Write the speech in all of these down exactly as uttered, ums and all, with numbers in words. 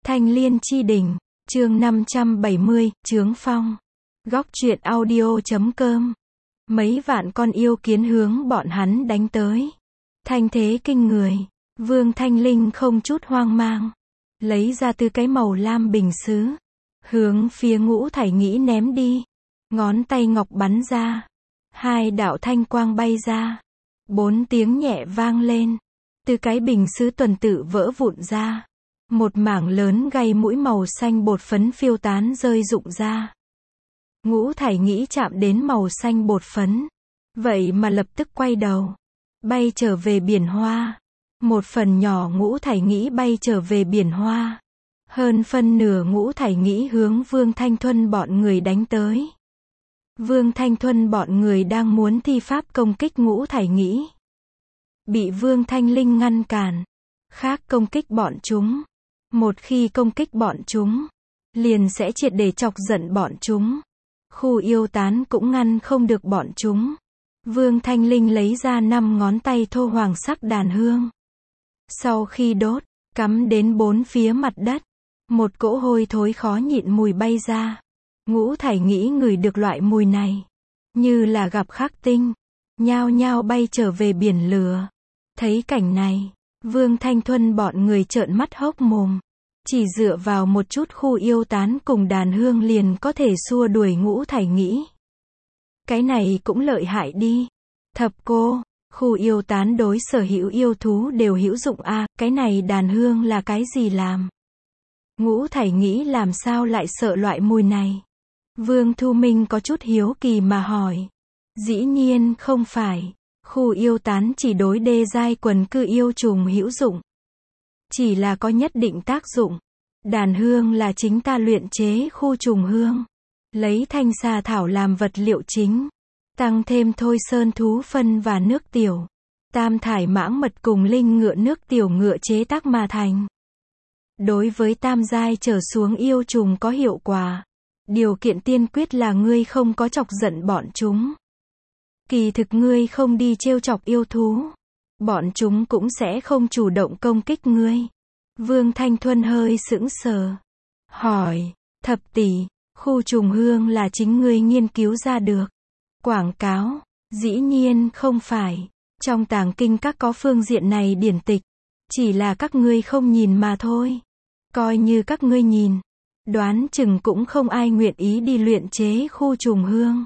Thanh Liên Chi Đỉnh, chương năm trăm bảy mươi, Chướng Phong. Góc truyện audio chấm com. Mấy vạn con yêu kiến hướng bọn hắn đánh tới. Thanh thế kinh người. Vương Thanh Linh không chút hoang mang. Lấy ra từ cái màu lam bình sứ. Hướng phía Ngũ Thải Nghĩ ném đi. Ngón tay ngọc bắn ra. Hai đạo thanh quang bay ra. Bốn tiếng nhẹ vang lên. Từ cái bình sứ tuần tự vỡ vụn ra. Một mảng lớn gai mũi màu xanh bột phấn phiêu tán rơi rụng ra. Ngũ Thải Nghĩ chạm đến màu xanh bột phấn. Vậy mà lập tức quay đầu. Bay trở về biển hoa. Một phần nhỏ Ngũ Thải Nghĩ bay trở về biển hoa. Hơn phân nửa Ngũ Thải Nghĩ hướng Vương Thanh Thuân bọn người đánh tới. Vương Thanh Thuân bọn người đang muốn thi pháp công kích Ngũ Thải Nghĩ. Bị Vương Thanh Linh ngăn cản. Khác công kích bọn chúng. Một khi công kích bọn chúng, liền sẽ triệt để chọc giận bọn chúng. Khu yêu tán cũng ngăn không được bọn chúng. Vương Thanh Linh lấy ra năm ngón tay thô hoàng sắc đàn hương. Sau khi đốt, cắm đến bốn phía mặt đất. Một cỗ hôi thối khó nhịn mùi bay ra. Ngũ Thải Nghĩ ngửi được loại mùi này. Như là gặp khắc tinh. Nhao nhao bay trở về biển lửa. Thấy cảnh này, Vương Thanh Thuân bọn người trợn mắt hốc mồm. Chỉ dựa vào một chút khu yêu tán cùng đàn hương liền có thể xua đuổi Ngũ Thải Nghĩ. Cái này cũng lợi hại đi. Thập cô, khu yêu tán đối sở hữu yêu thú đều hữu dụng a, à, cái này đàn hương là cái gì làm? Ngũ Thải Nghĩ làm sao lại sợ loại mùi này? Vương Thu Minh có chút hiếu kỳ mà hỏi. Dĩ nhiên không phải. Khu yêu tán chỉ đối đê giai quần cư yêu trùng hữu dụng. Chỉ là có nhất định tác dụng. Đàn hương là chính ta luyện chế khu trùng hương. Lấy thanh xà thảo làm vật liệu chính. Tăng thêm thôi sơn thú phân và nước tiểu. Tam thải mãng mật cùng linh ngựa nước tiểu ngựa chế tác mà thành. Đối với tam giai trở xuống yêu trùng có hiệu quả. Điều kiện tiên quyết là ngươi không có chọc giận bọn chúng. Kỳ thực ngươi không đi trêu chọc yêu thú. Bọn chúng cũng sẽ không chủ động công kích ngươi. Vương Thanh Thuân hơi sững sờ. Hỏi, thập tỷ, khu trùng hương là chính ngươi nghiên cứu ra được. Quảng cáo, dĩ nhiên không phải. Trong tàng kinh các có phương diện này điển tịch. Chỉ là các ngươi không nhìn mà thôi. Coi như các ngươi nhìn. Đoán chừng cũng không ai nguyện ý đi luyện chế khu trùng hương.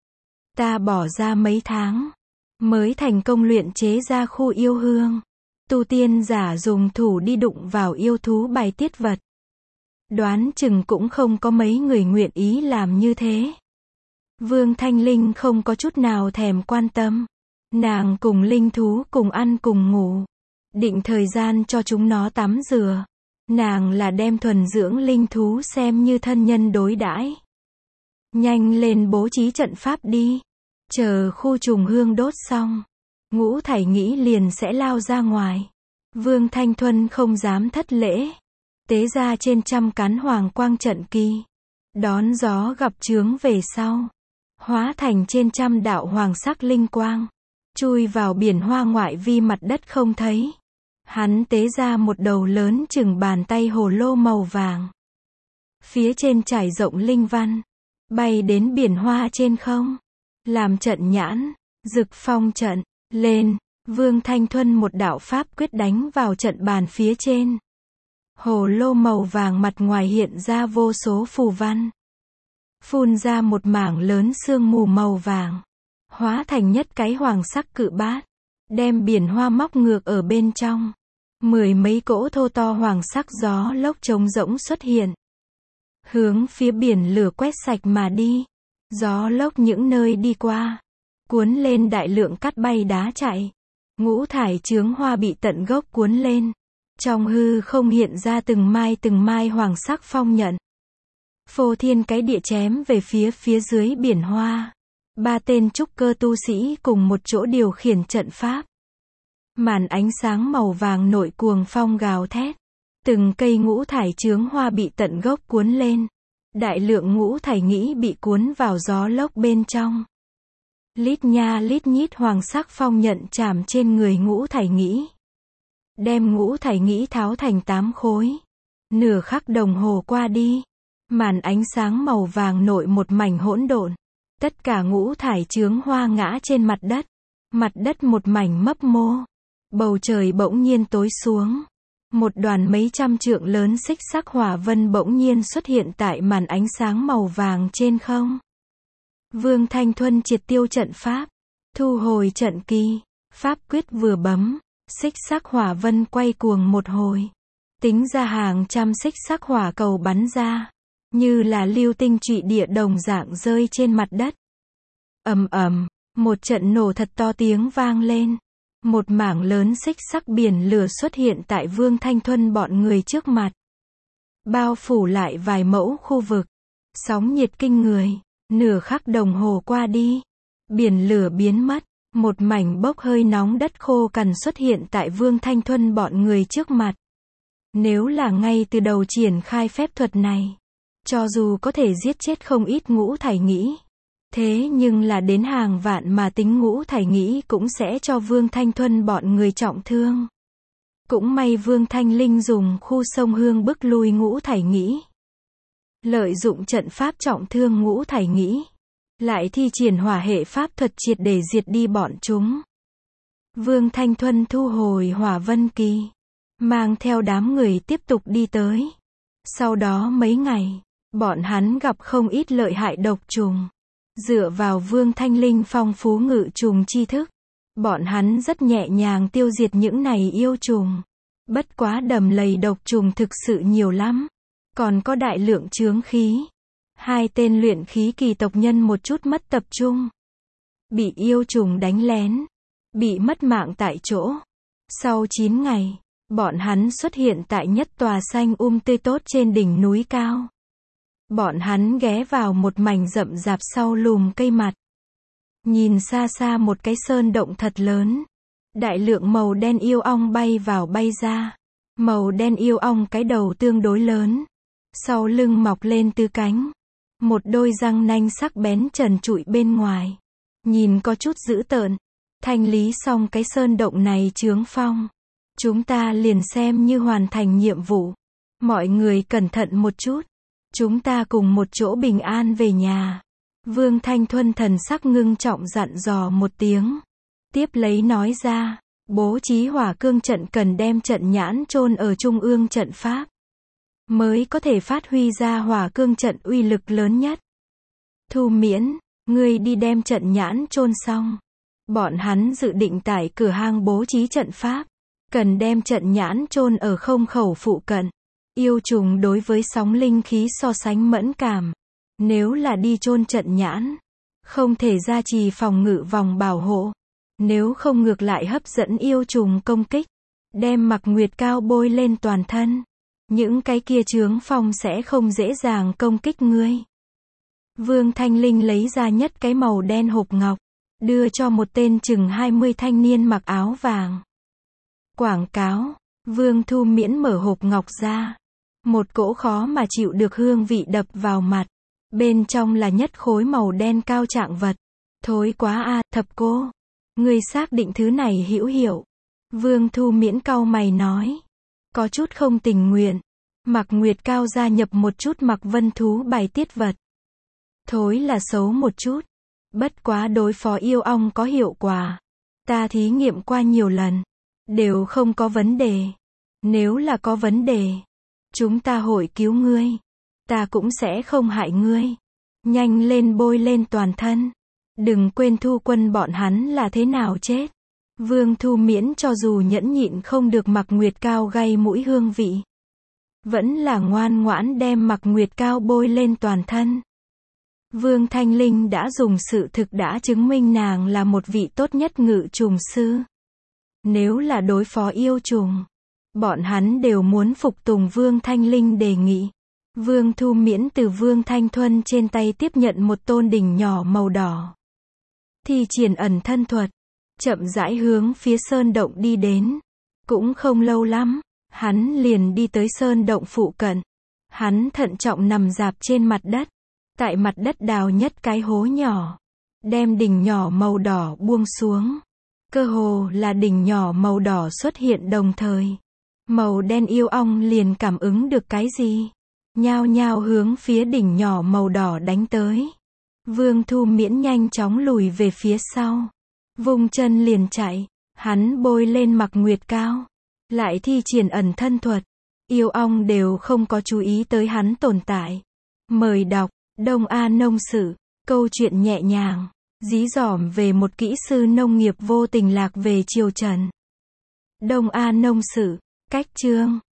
Ta bỏ ra mấy tháng. Mới thành công luyện chế ra khu yêu hương. Tu tiên giả dùng thủ đi đụng vào yêu thú bài tiết vật. Đoán chừng cũng không có mấy người nguyện ý làm như thế. Vương Thanh Linh không có chút nào thèm quan tâm. Nàng cùng linh thú cùng ăn cùng ngủ. Định thời gian cho chúng nó tắm rửa. Nàng là đem thuần dưỡng linh thú xem như thân nhân đối đãi. Nhanh lên bố trí trận pháp đi. Chờ khu trùng hương đốt xong. Ngũ Thải Nghĩ liền sẽ lao ra ngoài. Vương Thanh Thuân không dám thất lễ. Tế ra trên trăm cán hoàng quang trận kỳ. Đón gió gặp chướng về sau. Hóa thành trên trăm đạo hoàng sắc linh quang. Chui vào biển hoa ngoại vi mặt đất không thấy. Hắn tế ra một đầu lớn chừng bàn tay hồ lô màu vàng. Phía trên trải rộng linh văn. Bay đến biển hoa trên không. Làm trận nhãn. Dực phong trận. Lên. Vương Thanh Thuân một đạo pháp quyết đánh vào trận bàn phía trên. Hồ lô màu vàng mặt ngoài hiện ra vô số phù văn. Phun ra một mảng lớn sương mù màu vàng. Hóa thành nhất cái hoàng sắc cự bát. Đem biển hoa móc ngược ở bên trong. Mười mấy cỗ thô to hoàng sắc gió lốc trống rỗng xuất hiện. Hướng phía biển lửa quét sạch mà đi. Gió lốc những nơi đi qua. Cuốn lên đại lượng cát bay đá chạy. Ngũ thải chướng hoa bị tận gốc cuốn lên. Trong hư không hiện ra từng mai từng mai hoàng sắc phong nhận. Phô thiên cái địa chém về phía phía dưới biển hoa. Ba tên trúc cơ tu sĩ cùng một chỗ điều khiển trận pháp. Màn ánh sáng màu vàng nội cuồng phong gào thét. Từng cây ngũ thải chướng hoa bị tận gốc cuốn lên. Đại lượng Ngũ Thải Nghĩ bị cuốn vào gió lốc bên trong. Lít nha lít nhít hoàng sắc phong nhận chạm trên người Ngũ Thải Nghĩ. Đem Ngũ Thải Nghĩ tháo thành tám khối. Nửa khắc đồng hồ qua đi, màn ánh sáng màu vàng nội một mảnh hỗn độn. Tất cả ngũ thải chướng hoa ngã trên mặt đất. Mặt đất một mảnh mấp mô. Bầu trời bỗng nhiên tối xuống. Một đoàn mấy trăm trượng lớn xích sắc hỏa vân bỗng nhiên xuất hiện tại màn ánh sáng màu vàng trên không. Vương Thanh Thuân triệt tiêu trận pháp, thu hồi trận kỳ, pháp quyết vừa bấm, xích sắc hỏa vân quay cuồng một hồi. Tính ra hàng trăm xích sắc hỏa cầu bắn ra, như là lưu tinh trụy địa đồng dạng rơi trên mặt đất. Ầm ầm, một trận nổ thật to tiếng vang lên. Một mảng lớn xích sắc biển lửa xuất hiện tại Vương Thanh Thuân bọn người trước mặt. Bao phủ lại vài mẫu khu vực. Sóng nhiệt kinh người. Nửa khắc đồng hồ qua đi. Biển lửa biến mất. Một mảnh bốc hơi nóng đất khô cằn xuất hiện tại Vương Thanh Thuân bọn người trước mặt. Nếu là ngay từ đầu triển khai phép thuật này, cho dù có thể giết chết không ít ngũ thải nghĩ, thế nhưng là đến hàng vạn mà tính ngũ thải nghĩ cũng sẽ cho Vương Thanh Thuân bọn người trọng thương. Cũng may Vương Thanh Linh dùng khu sông Hương bức lui ngũ thải nghĩ. Lợi dụng trận pháp trọng thương ngũ thải nghĩ. Lại thi triển hỏa hệ pháp thuật triệt để diệt đi bọn chúng. Vương Thanh Thuân thu hồi hỏa vân kỳ. Mang theo đám người tiếp tục đi tới. Sau đó mấy ngày, bọn hắn gặp không ít lợi hại độc trùng. Dựa vào Vương Thanh Linh phong phú ngự trùng tri thức, bọn hắn rất nhẹ nhàng tiêu diệt những này yêu trùng. Bất quá đầm lầy độc trùng thực sự nhiều lắm. Còn có đại lượng chướng khí. Hai tên luyện khí kỳ tộc nhân một chút mất tập trung. Bị yêu trùng đánh lén. Bị mất mạng tại chỗ. Sau chín ngày, bọn hắn xuất hiện tại nhất tòa xanh um tươi tốt trên đỉnh núi cao. Bọn hắn ghé vào một mảnh rậm rạp sau lùm cây mặt. Nhìn xa xa một cái sơn động thật lớn. Đại lượng màu đen yêu ong bay vào bay ra. Màu đen yêu ong cái đầu tương đối lớn. Sau lưng mọc lên tứ cánh. Một đôi răng nanh sắc bén trần trụi bên ngoài. Nhìn có chút dữ tợn. Thanh lý xong cái sơn động này chướng phong. Chúng ta liền xem như hoàn thành nhiệm vụ. Mọi người cẩn thận một chút. Chúng ta cùng một chỗ bình an về nhà. Vương Thanh Thuân thần sắc ngưng trọng dặn dò một tiếng. Tiếp lấy nói ra, bố trí hỏa cương trận cần đem trận nhãn chôn ở trung ương trận pháp. Mới có thể phát huy ra hỏa cương trận uy lực lớn nhất. Thu Miễn, ngươi đi đem trận nhãn chôn xong. Bọn hắn dự định tại cửa hang bố trí trận pháp. Cần đem trận nhãn chôn ở không khẩu phụ cận. Yêu trùng đối với sóng linh khí so sánh mẫn cảm. Nếu là đi chôn trận nhãn, không thể gia trì phòng ngự vòng bảo hộ. Nếu không ngược lại hấp dẫn yêu trùng công kích. Đem mặc nguyệt cao bôi lên toàn thân. Những cái kia chướng phong sẽ không dễ dàng công kích ngươi. Vương Thanh Linh lấy ra nhất cái màu đen hộp ngọc. Đưa cho một tên chừng hai mươi thanh niên mặc áo vàng. Quảng cáo. Vương Thu Miễn mở hộp ngọc ra. Một cỗ khó mà chịu được hương vị đập vào mặt. Bên trong là nhất khối màu đen cao trạng vật. Thối quá a, à, thập cô. Ngươi xác định thứ này hữu hiệu. Vương Thu Miễn cau mày nói. Có chút không tình nguyện. Mạc Nguyệt Cao gia nhập một chút Mạc Vân thú bài tiết vật. Thối là xấu một chút. Bất quá đối phó yêu ong có hiệu quả. Ta thí nghiệm qua nhiều lần. Đều không có vấn đề. Nếu là có vấn đề, chúng ta hội cứu ngươi. Ta cũng sẽ không hại ngươi. Nhanh lên bôi lên toàn thân. Đừng quên Thu Quân bọn hắn là thế nào chết. Vương Thu Miễn cho dù nhẫn nhịn không được Mạc Nguyệt Cao gây mũi hương vị. Vẫn là ngoan ngoãn đem Mạc Nguyệt Cao bôi lên toàn thân. Vương Thanh Linh đã dùng sự thực đã chứng minh nàng là một vị tốt nhất ngự trùng sư. Nếu là đối phó yêu trùng, bọn hắn đều muốn phục tùng Vương Thanh Linh đề nghị. Vương Thu Miễn từ Vương Thanh Thuân trên tay tiếp nhận một tôn đỉnh nhỏ màu đỏ. Thi triển ẩn thân thuật, chậm rãi hướng phía sơn động đi đến. Cũng không lâu lắm, hắn liền đi tới sơn động phụ cận. Hắn thận trọng nằm rạp trên mặt đất. Tại mặt đất đào nhất cái hố nhỏ. Đem đỉnh nhỏ màu đỏ buông xuống. Cơ hồ là đỉnh nhỏ màu đỏ xuất hiện đồng thời. Màu đen yêu ong liền cảm ứng được cái gì? Nhao nhao hướng phía đỉnh nhỏ màu đỏ đánh tới. Vương Thu Miễn nhanh chóng lùi về phía sau. Vung chân liền chạy. Hắn bôi lên mặc nguyệt cao. Lại thi triển ẩn thân thuật. Yêu ong đều không có chú ý tới hắn tồn tại. Mời đọc, Đông A Nông Sự. Câu chuyện nhẹ nhàng, dí dỏm về một kỹ sư nông nghiệp vô tình lạc về triều Trần. Đông A Nông Sự. Cách chương.